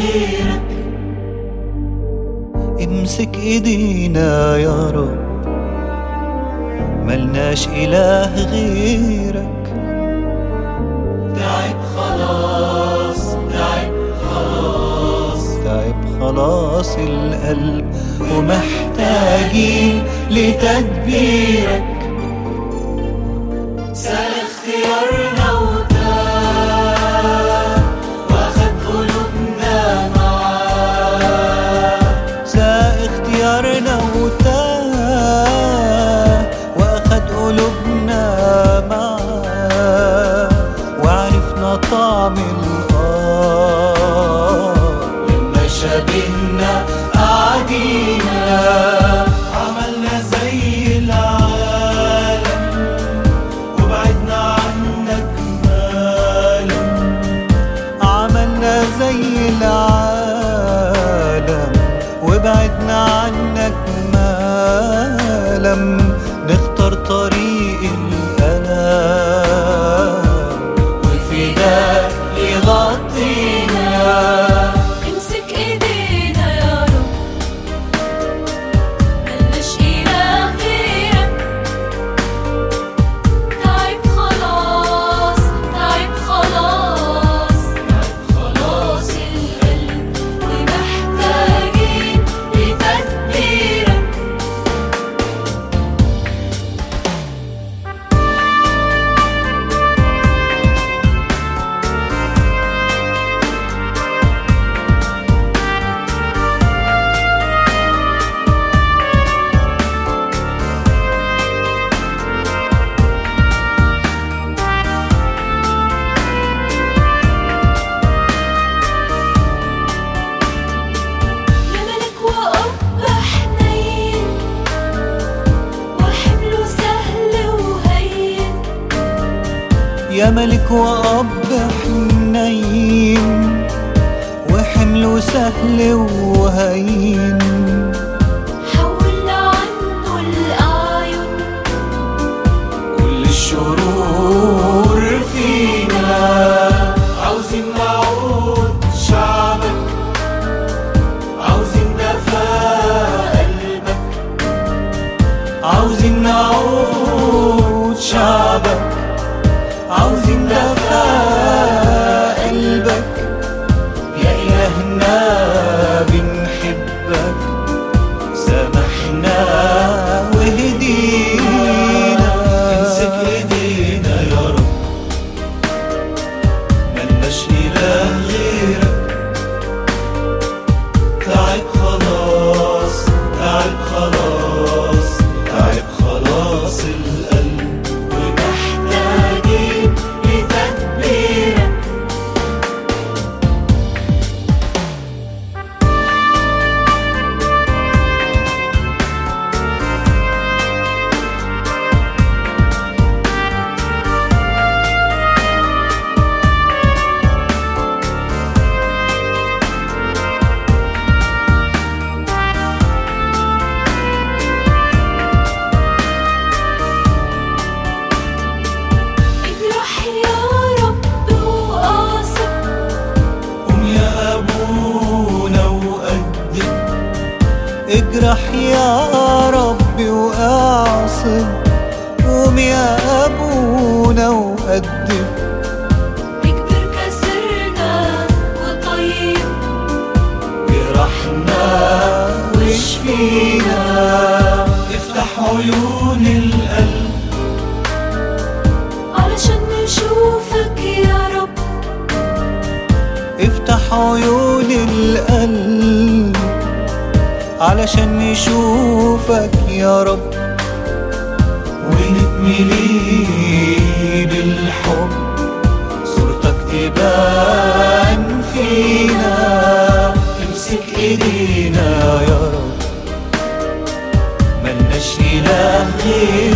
غيرك. امسك ايدينا يا رب، ملناش إله غيرك. تعب خلاص، تعب خلاص، تعب خلاص القلب ومحتاجين لتدبيرك. سال اختيارنا وتاه واخد قلوبنا معاه. ساق اختيارنا وتاه واخد قلوبنا معاه، وعرفنا طعم لما شبهنا قعدينا، عملنا زي العالم وبعدنا عنك مالا. عملنا زي العالم وبعدنا عنك ما لم نختار طريق الألام، والفداء يغطينا. امسك ايدينا يا رب، ملناش إله غيرك. تعب خلاص، تعب خلاص، تعب خلاص القلب ومحتاجين لتدبيرك. يا ملك وأب حنين وحمله سهل وهين. حولنا عنه الأعين، كل الشرور فينا عاوزين نعود شعبك، عاوزين دفا قلبك، عاوزين نعود شعبك، عاوزين دفا قلبك. يا إلهنا بنحبك، سامحنا وهدينا. امسك ايدينا يا رب، ملناش إله غيرك. تعب خلاص، تعب خلاص، تعب خلاص القلب ومحتاجين لتدبيرك. اجرح يا ربي وأعصب، قوم يا أبونا وقدم. اكبر كسرنا وطيب، جرحنا واشفينا. افتح عيون القلب علشان نشوفك يا رب. افتح عيون القلب علشان نشوفك يا رب، ونتملي بالحب، صورتك تبان فينا. امسك ايدينا يا رب، ملناش إله غيرك.